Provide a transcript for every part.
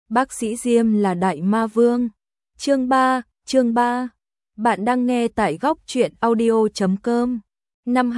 Bác sĩ Diêm là đại ma vương. Chương 3. Bạn đang nghe tại góc truyện audio.com. Năm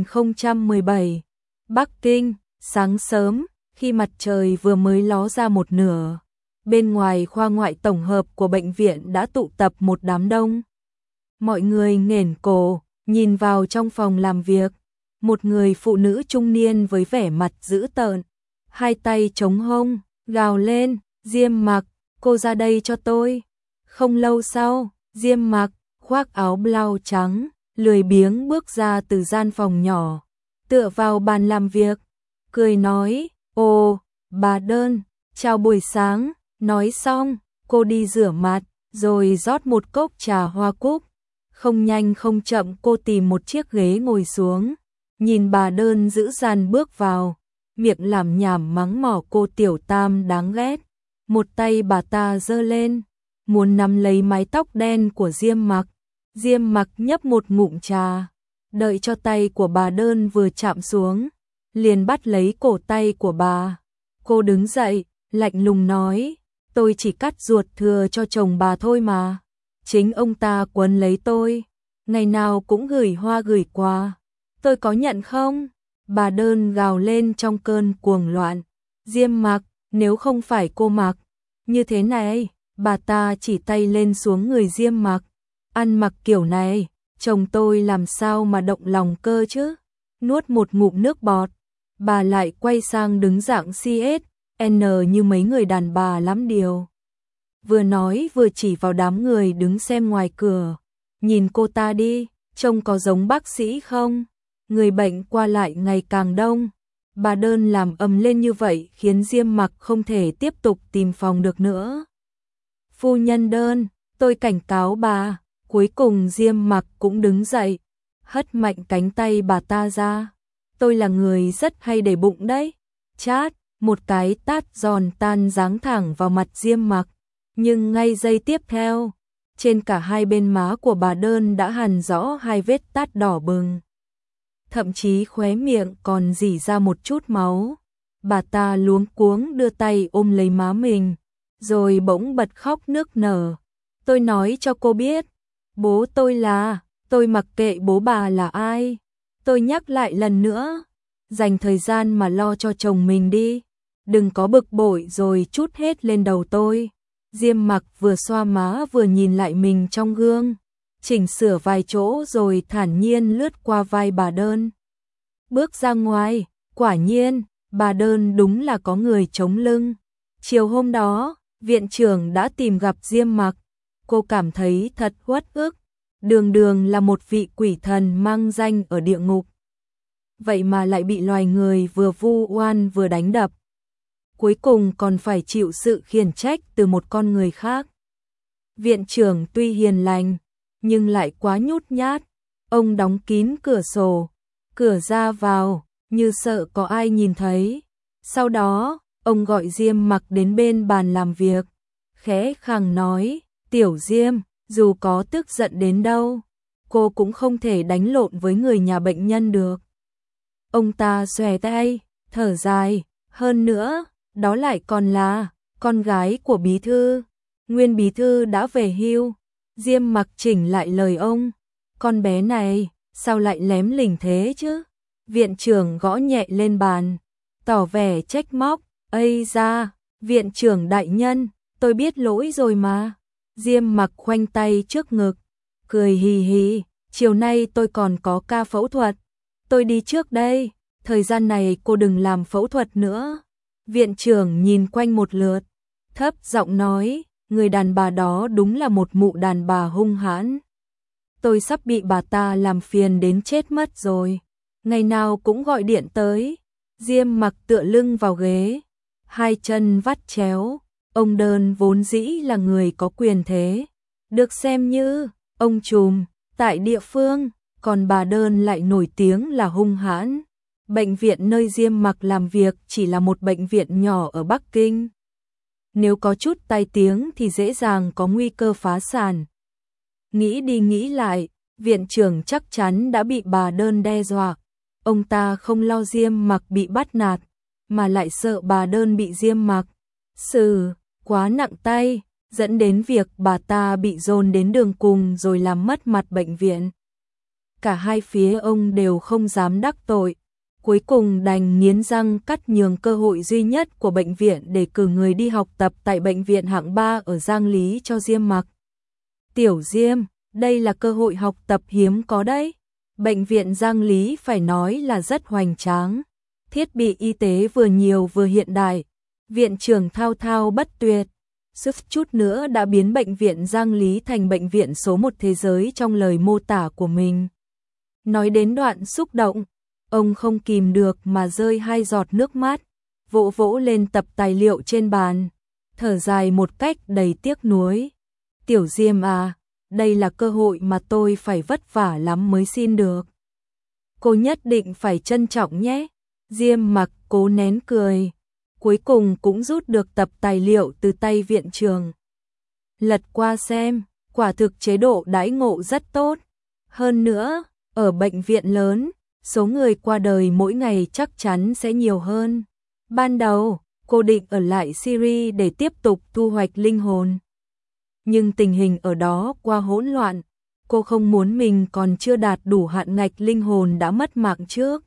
2017, Bắc Kinh, sáng sớm, khi mặt trời vừa mới ló ra một nửa, bên ngoài khoa ngoại tổng hợp của bệnh viện đã tụ tập một đám đông. Mọi người nghển cổ, nhìn vào trong phòng làm việc. Một người phụ nữ trung niên với vẻ mặt dữ tợn, hai tay chống hông, gào lên, Diêm Mặc, cô ra đây cho tôi. Không lâu sau, Diêm Mặc, khoác áo blau trắng, lười biếng bước ra từ gian phòng nhỏ, tựa vào bàn làm việc, cười nói, ồ, bà Đơn, chào buổi sáng, nói xong, cô đi rửa mặt, rồi rót một cốc trà hoa cúc. Không nhanh không chậm cô tìm một chiếc ghế ngồi xuống, nhìn bà Đơn dữ dằn bước vào, miệng làm nhảm mắng mỏ cô tiểu tam đáng ghét. Một tay bà ta giơ lên, muốn nắm lấy mái tóc đen của Diêm Mặc. Diêm Mặc nhấp một ngụm trà, đợi cho tay của bà Đơn vừa chạm xuống, liền bắt lấy cổ tay của bà. Cô đứng dậy, lạnh lùng nói, tôi chỉ cắt ruột thừa cho chồng bà thôi mà. Chính ông ta quấn lấy tôi, ngày nào cũng gửi hoa gửi quà. Tôi có nhận không? Bà Đơn gào lên trong cơn cuồng loạn. Diêm Mặc, nếu không phải cô Mặc như thế này, bà ta chỉ tay lên xuống người Diêm Mặc. Ăn mặc kiểu này, chồng tôi làm sao mà động lòng cơ chứ? Nuốt một ngụm nước bọt, bà lại quay sang đứng dạng CSN như mấy người đàn bà lắm điều. Vừa nói vừa chỉ vào đám người đứng xem ngoài cửa. Nhìn cô ta đi, trông có giống bác sĩ không? Người bệnh qua lại ngày càng đông. Bà Đơn làm ầm lên như vậy khiến Diêm Mặc không thể tiếp tục tìm phòng được nữa. Phu nhân Đơn, tôi cảnh cáo bà. Cuối cùng Diêm Mặc cũng đứng dậy, hất mạnh cánh tay bà ta ra. Tôi là người rất hay để bụng đấy. Chát, một cái tát giòn tan giáng thẳng vào mặt Diêm Mặc. Nhưng ngay giây tiếp theo, trên cả hai bên má của bà Đơn đã hằn rõ hai vết tát đỏ bừng. Thậm chí khóe miệng còn rỉ ra một chút máu. Bà ta luống cuống đưa tay ôm lấy má mình, rồi bỗng bật khóc nức nở. Tôi nói cho cô biết, bố tôi là, tôi mặc kệ bố bà là ai. Tôi nhắc lại lần nữa, dành thời gian mà lo cho chồng mình đi. Đừng có bực bội rồi trút hết lên đầu tôi. Diêm Mặc vừa xoa má vừa nhìn lại mình trong gương, chỉnh sửa vài chỗ rồi thản nhiên lướt qua vai bà Đơn. Bước ra ngoài, quả nhiên, bà Đơn đúng là có người chống lưng. Chiều hôm đó, viện trưởng đã tìm gặp Diêm Mặc. Cô cảm thấy thật uất ức, đường đường là một vị quỷ thần mang danh ở địa ngục. Vậy mà lại bị loài người vừa vu oan vừa đánh đập. Cuối cùng còn phải chịu sự khiển trách từ một con người khác. Viện trưởng tuy hiền lành, nhưng lại quá nhút nhát. Ông đóng kín cửa sổ, cửa ra vào, như sợ có ai nhìn thấy. Sau đó, ông gọi Diêm Mặc đến bên bàn làm việc, khẽ khàng nói, Tiểu Diêm, dù có tức giận đến đâu, cô cũng không thể đánh lộn với người nhà bệnh nhân được. Ông ta xòe tay, thở dài, hơn nữa, đó lại còn là con gái của bí thư. Nguyên bí thư đã về hưu. Diêm Mặc chỉnh lại lời ông. Con bé này, sao lại lém lỉnh thế chứ? Viện trưởng gõ nhẹ lên bàn, tỏ vẻ trách móc. Ây da, viện trưởng đại nhân, tôi biết lỗi rồi mà. Diêm Mặc khoanh tay trước ngực, cười hì hì. Chiều nay tôi còn có ca phẫu thuật. Tôi đi trước đây, thời gian này cô đừng làm phẫu thuật nữa. Viện trưởng nhìn quanh một lượt, thấp giọng nói, người đàn bà đó đúng là một mụ đàn bà hung hãn. Tôi sắp bị bà ta làm phiền đến chết mất rồi. Ngày nào cũng gọi điện tới. Diêm Mặc tựa lưng vào ghế, hai chân vắt chéo. Ông Đơn vốn dĩ là người có quyền thế, được xem như ông trùm tại địa phương, còn bà Đơn lại nổi tiếng là hung hãn. Bệnh viện nơi Diêm Mặc làm việc chỉ là một bệnh viện nhỏ ở Bắc Kinh. Nếu có chút tai tiếng thì dễ dàng có nguy cơ phá sản. Nghĩ đi nghĩ lại, viện trưởng chắc chắn đã bị bà Đơn đe dọa. Ông ta không lo Diêm Mặc bị bắt nạt, mà lại sợ bà Đơn bị Diêm Mặc xử. quá nặng tay, dẫn đến việc bà ta bị dồn đến đường cùng rồi làm mất mặt bệnh viện. Cả hai phía ông đều không dám đắc tội, cuối cùng đành nghiến răng cắt nhường cơ hội duy nhất của bệnh viện để cử người đi học tập tại bệnh viện hạng 3 ở Giang Lý cho Diêm Mặc. Tiểu Diêm, đây là cơ hội học tập hiếm có đấy. Bệnh viện Giang Lý phải nói là rất hoành tráng, thiết bị y tế vừa nhiều vừa hiện đại, viện trưởng thao thao bất tuyệt, suýt chút nữa đã biến bệnh viện Giang Lý thành bệnh viện số 1 thế giới trong lời mô tả của mình. Nói đến đoạn xúc động, ông không kìm được mà rơi 2 giọt nước mắt, vỗ vỗ lên tập tài liệu trên bàn, thở dài một cách đầy tiếc nuối. Tiểu Diêm à, đây là cơ hội mà tôi phải vất vả lắm mới xin được. Cô nhất định phải trân trọng nhé. Diêm Mặc cố nén cười, cuối cùng cũng rút được tập tài liệu từ tay viện trưởng. Lật qua xem, quả thực chế độ đãi ngộ rất tốt. Hơn nữa, ở bệnh viện lớn, số người qua đời mỗi ngày chắc chắn sẽ nhiều hơn. Ban đầu, cô định ở lại Syria để tiếp tục thu hoạch linh hồn. Nhưng tình hình ở đó quá hỗn loạn, cô không muốn mình còn chưa đạt đủ hạn ngạch linh hồn đã mất mạng trước.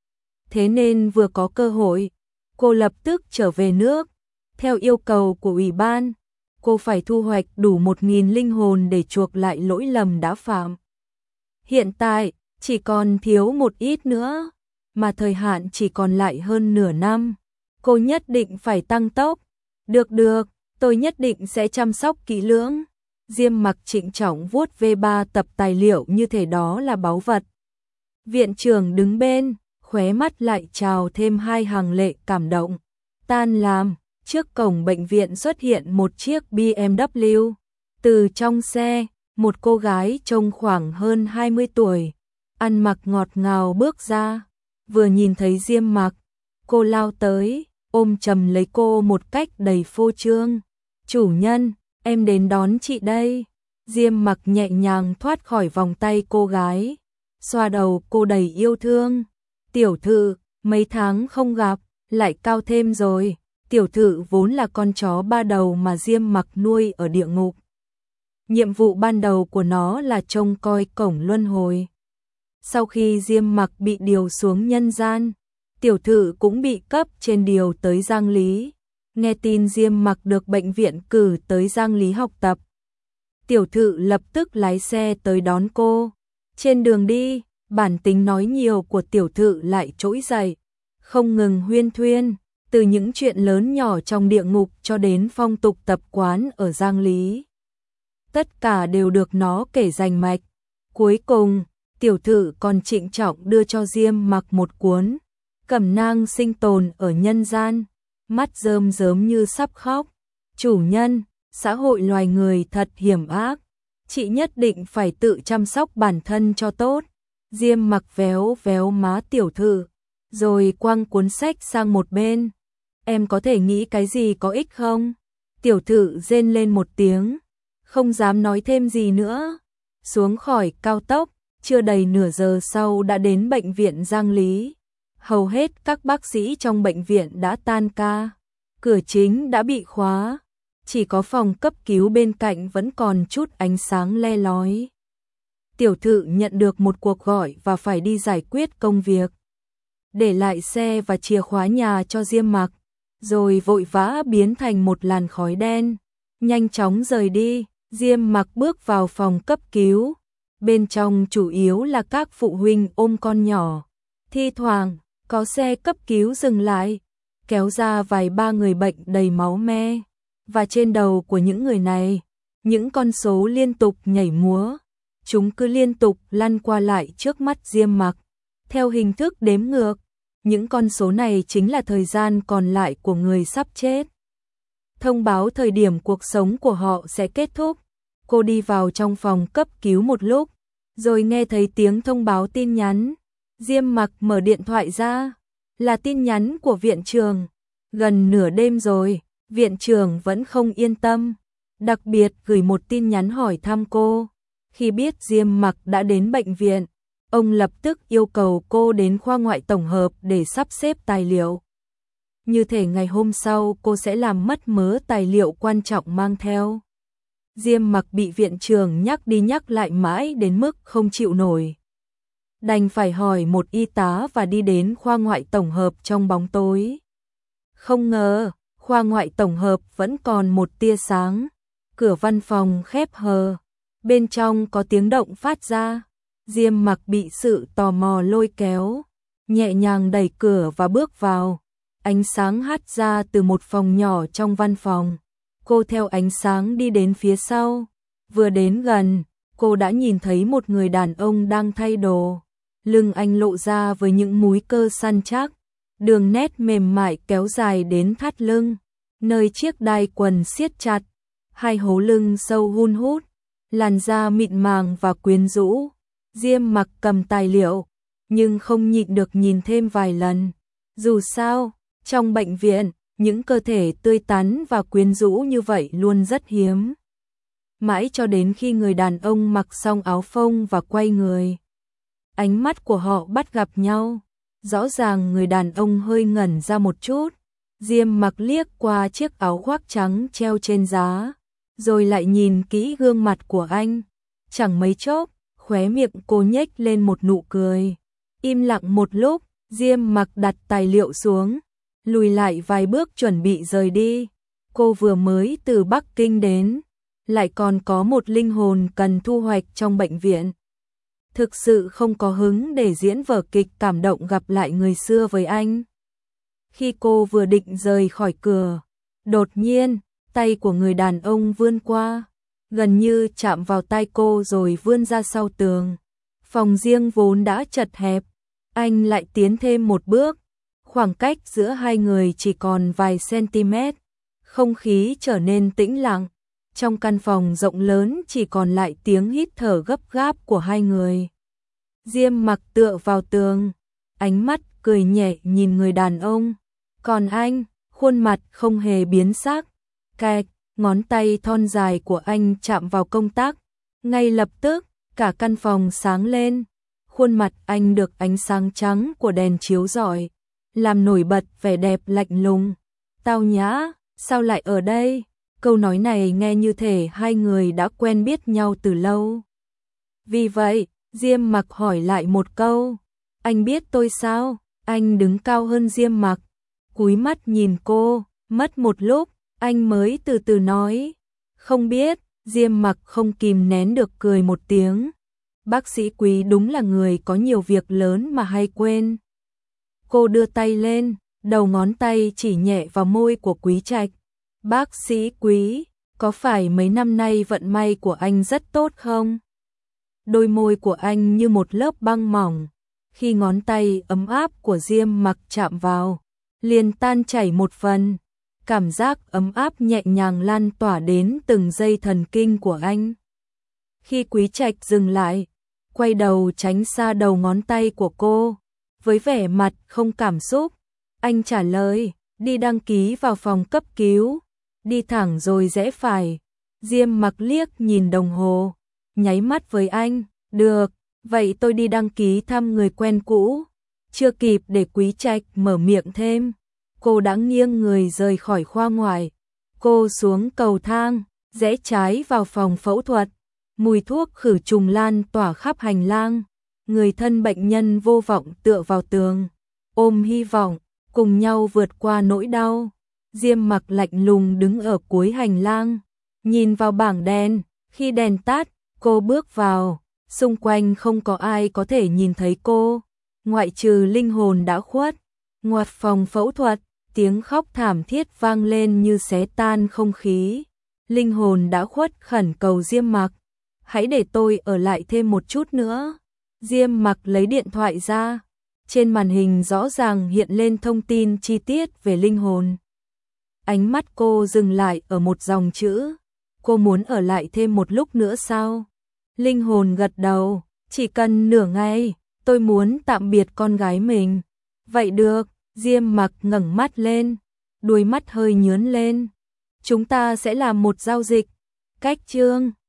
Thế nên vừa có cơ hội, cô lập tức trở về nước. Theo yêu cầu của ủy ban, cô phải thu hoạch đủ 1.000 linh hồn để chuộc lại lỗi lầm đã phạm. Hiện tại, chỉ còn thiếu một ít nữa, mà thời hạn chỉ còn lại hơn nửa năm. Cô nhất định phải tăng tốc. Được, tôi nhất định sẽ chăm sóc kỹ lưỡng. Diêm Mặc trịnh trọng vuốt V3 tập tài liệu như thể đó là báu vật. Viện trưởng đứng bên, khóe mắt lại trào thêm 2 hàng lệ cảm động. Tan làm, trước cổng bệnh viện xuất hiện một chiếc BMW. Từ trong xe, một cô gái trông khoảng hơn 20 tuổi, ăn mặc ngọt ngào bước ra. Vừa nhìn thấy Diêm Mặc, cô lao tới, ôm chầm lấy cô một cách đầy phô trương. Chủ nhân, em đến đón chị đây. Diêm Mặc nhẹ nhàng thoát khỏi vòng tay cô gái, xoa đầu cô đầy yêu thương. Tiểu Thự, mấy tháng không gặp, lại cao thêm rồi. Tiểu Thự vốn là con chó 3 đầu mà Diêm Mặc nuôi ở địa ngục. Nhiệm vụ ban đầu của nó là trông coi cổng luân hồi. Sau khi Diêm Mặc bị điều xuống nhân gian, Tiểu Thự cũng bị cấp trên điều tới Giang Lý. Nghe tin Diêm Mặc được bệnh viện cử tới Giang Lý học tập, Tiểu Thự lập tức lái xe tới đón cô. Trên đường đi, bản tính nói nhiều của Tiểu Thự lại trỗi dậy, không ngừng huyên thuyên, từ những chuyện lớn nhỏ trong địa ngục cho đến phong tục tập quán ở Giang Lý. Tất cả đều được nó kể rành mạch. Cuối cùng, Tiểu Thự còn trịnh trọng đưa cho Diêm Mặc một cuốn Cẩm nang sinh tồn ở nhân gian, mắt rơm rớm như sắp khóc. Chủ nhân, xã hội loài người thật hiểm ác, chị nhất định phải tự chăm sóc bản thân cho tốt. Diêm Mặc véo véo má Tiểu Thự, rồi quăng cuốn sách sang một bên. Em có thể nghĩ cái gì có ích không? Tiểu Thự rên lên một tiếng, không dám nói thêm gì nữa. Xuống khỏi cao tốc, chưa đầy nửa giờ sau đã đến bệnh viện Giang Lý. Hầu hết các bác sĩ trong bệnh viện đã tan ca, cửa chính đã bị khóa, chỉ có phòng cấp cứu bên cạnh vẫn còn chút ánh sáng le lói. Tiểu Thự nhận được một cuộc gọi và phải đi giải quyết công việc. Để lại xe và chìa khóa nhà cho Diêm Mặc, rồi vội vã biến thành một làn khói đen, nhanh chóng rời đi. Diêm Mặc bước vào phòng cấp cứu. Bên trong chủ yếu là các phụ huynh ôm con nhỏ. Thi thoảng, có xe cấp cứu dừng lại, kéo ra vài ba người bệnh đầy máu me. Và trên đầu của những người này, những con số liên tục nhảy múa. Chúng cứ liên tục lăn qua lại trước mắt Diêm Mặc, theo hình thức đếm ngược. Những con số này chính là thời gian còn lại của người sắp chết, thông báo thời điểm cuộc sống của họ sẽ kết thúc. Cô đi vào trong phòng cấp cứu một lúc, rồi nghe thấy tiếng thông báo tin nhắn. Diêm Mặc mở điện thoại ra, là tin nhắn của viện trưởng. Gần nửa đêm rồi, viện trưởng vẫn không yên tâm, đặc biệt gửi một tin nhắn hỏi thăm cô. Khi biết Diêm Mặc đã đến bệnh viện, ông lập tức yêu cầu cô đến khoa ngoại tổng hợp để sắp xếp tài liệu. như thể ngày hôm sau cô sẽ làm mất mớ tài liệu quan trọng mang theo. Diêm Mặc bị viện trưởng nhắc đi nhắc lại mãi đến mức không chịu nổi. Đành phải hỏi một y tá và đi đến khoa ngoại tổng hợp trong bóng tối. Không ngờ, khoa ngoại tổng hợp vẫn còn một tia sáng. Cửa văn phòng khép hờ, bên trong có tiếng động phát ra. Diêm Mặc bị sự tò mò lôi kéo, nhẹ nhàng đẩy cửa và bước vào. Ánh sáng hắt ra từ một phòng nhỏ trong văn phòng. Cô theo ánh sáng đi đến phía sau. Vừa đến gần, cô đã nhìn thấy một người đàn ông đang thay đồ. Lưng anh lộ ra với những múi cơ săn chắc, đường nét mềm mại kéo dài đến thắt lưng, nơi chiếc đai quần siết chặt, hai hố lưng sâu hun hút, làn da mịn màng và quyến rũ. Diêm Mặc cầm tài liệu, nhưng không nhịn được nhìn thêm vài lần. Dù sao, trong bệnh viện, những cơ thể tươi tắn và quyến rũ như vậy luôn rất hiếm. Mãi cho đến khi người đàn ông mặc xong áo phông và quay người, ánh mắt của họ bắt gặp nhau. Rõ ràng người đàn ông hơi ngẩn ra một chút. Diêm Mặc liếc qua chiếc áo khoác trắng treo trên giá, rồi lại nhìn kỹ gương mặt của anh. Chẳng mấy chốc, khóe miệng cô nhếch lên một nụ cười. Im lặng một lúc, Diêm Mặc đặt tài liệu xuống, lùi lại vài bước chuẩn bị rời đi. Cô vừa mới từ Bắc Kinh đến, lại còn có một linh hồn cần thu hoạch trong bệnh viện. Thực sự không có hứng để diễn vở kịch cảm động gặp lại người xưa với anh. Khi cô vừa định rời khỏi cửa, đột nhiên, tay của người đàn ông vươn qua, gần như chạm vào tay cô rồi vươn ra sau tường. Phòng riêng vốn đã chật hẹp, anh lại tiến thêm một bước. Khoảng cách giữa hai người chỉ còn vài cm. Không khí trở nên tĩnh lặng. Trong căn phòng rộng lớn chỉ còn lại tiếng hít thở gấp gáp của hai người. Diêm Mặc tựa vào tường, ánh mắt cười nhẹ nhìn người đàn ông. Còn anh, khuôn mặt không hề biến sắc. Kẹt, ngón tay thon dài của anh chạm vào công tắc. Ngay lập tức, cả căn phòng sáng lên. Khuôn mặt anh được ánh sáng trắng của đèn chiếu rọi, làm nổi bật vẻ đẹp lạnh lùng. Tao nhã, sao lại ở đây? Câu nói này nghe như thể hai người đã quen biết nhau từ lâu. Vì vậy, Diêm Mặc hỏi lại một câu. Anh biết tôi sao? Anh đứng cao hơn Diêm Mặc, cúi mắt nhìn cô. Mất một lúc, anh mới từ từ nói. Không biết. Diêm Mặc không kìm nén được cười một tiếng. Bác sĩ Quý đúng là người có nhiều việc lớn mà hay quên. Cô đưa tay lên, đầu ngón tay chỉ nhẹ vào môi của Quý Trạch. Bác sĩ Quý, có phải mấy năm nay vận may của anh rất tốt không? Đôi môi của anh như một lớp băng mỏng. Khi ngón tay ấm áp của Diêm Mặc chạm vào, liền tan chảy một phần. Cảm giác ấm áp nhẹ nhàng lan tỏa đến từng dây thần kinh của anh. Khi Quý Trạch dừng lại, quay đầu tránh xa đầu ngón tay của cô, với vẻ mặt không cảm xúc, anh trả lời, đi đăng ký vào phòng cấp cứu, đi thẳng rồi rẽ phải. Diêm Mặc liếc nhìn đồng hồ, nháy mắt với anh, được, vậy tôi đi đăng ký thăm người quen cũ. Chưa kịp để Quý Trạch mở miệng thêm, cô đã nghiêng người rời khỏi khoa ngoại. Cô xuống cầu thang, rẽ trái vào phòng phẫu thuật. Mùi thuốc khử trùng lan tỏa khắp hành lang. Người thân bệnh nhân vô vọng tựa vào tường, ôm hy vọng, cùng nhau vượt qua nỗi đau. Diêm Mặc lạnh lùng đứng ở cuối hành lang, nhìn vào bảng đèn. Khi đèn tắt, cô bước vào. Xung quanh không có ai có thể nhìn thấy cô, ngoại trừ linh hồn đã khuất. Ngoặt phòng phẫu thuật, tiếng khóc thảm thiết vang lên như xé tan không khí. Linh hồn đã khuất khẩn cầu Diêm Mặc, hãy để tôi ở lại thêm một chút nữa. Diêm Mặc lấy điện thoại ra, trên màn hình rõ ràng hiện lên thông tin chi tiết về linh hồn. Ánh mắt cô dừng lại ở một dòng chữ, cô muốn ở lại thêm một lúc nữa sao? Linh hồn gật đầu, chỉ cần nửa ngày, tôi muốn tạm biệt con gái mình. Vậy được. Diêm Mặc ngẩng mắt lên, đuôi mắt hơi nhướng lên. Chúng ta sẽ làm một giao dịch. Cách chương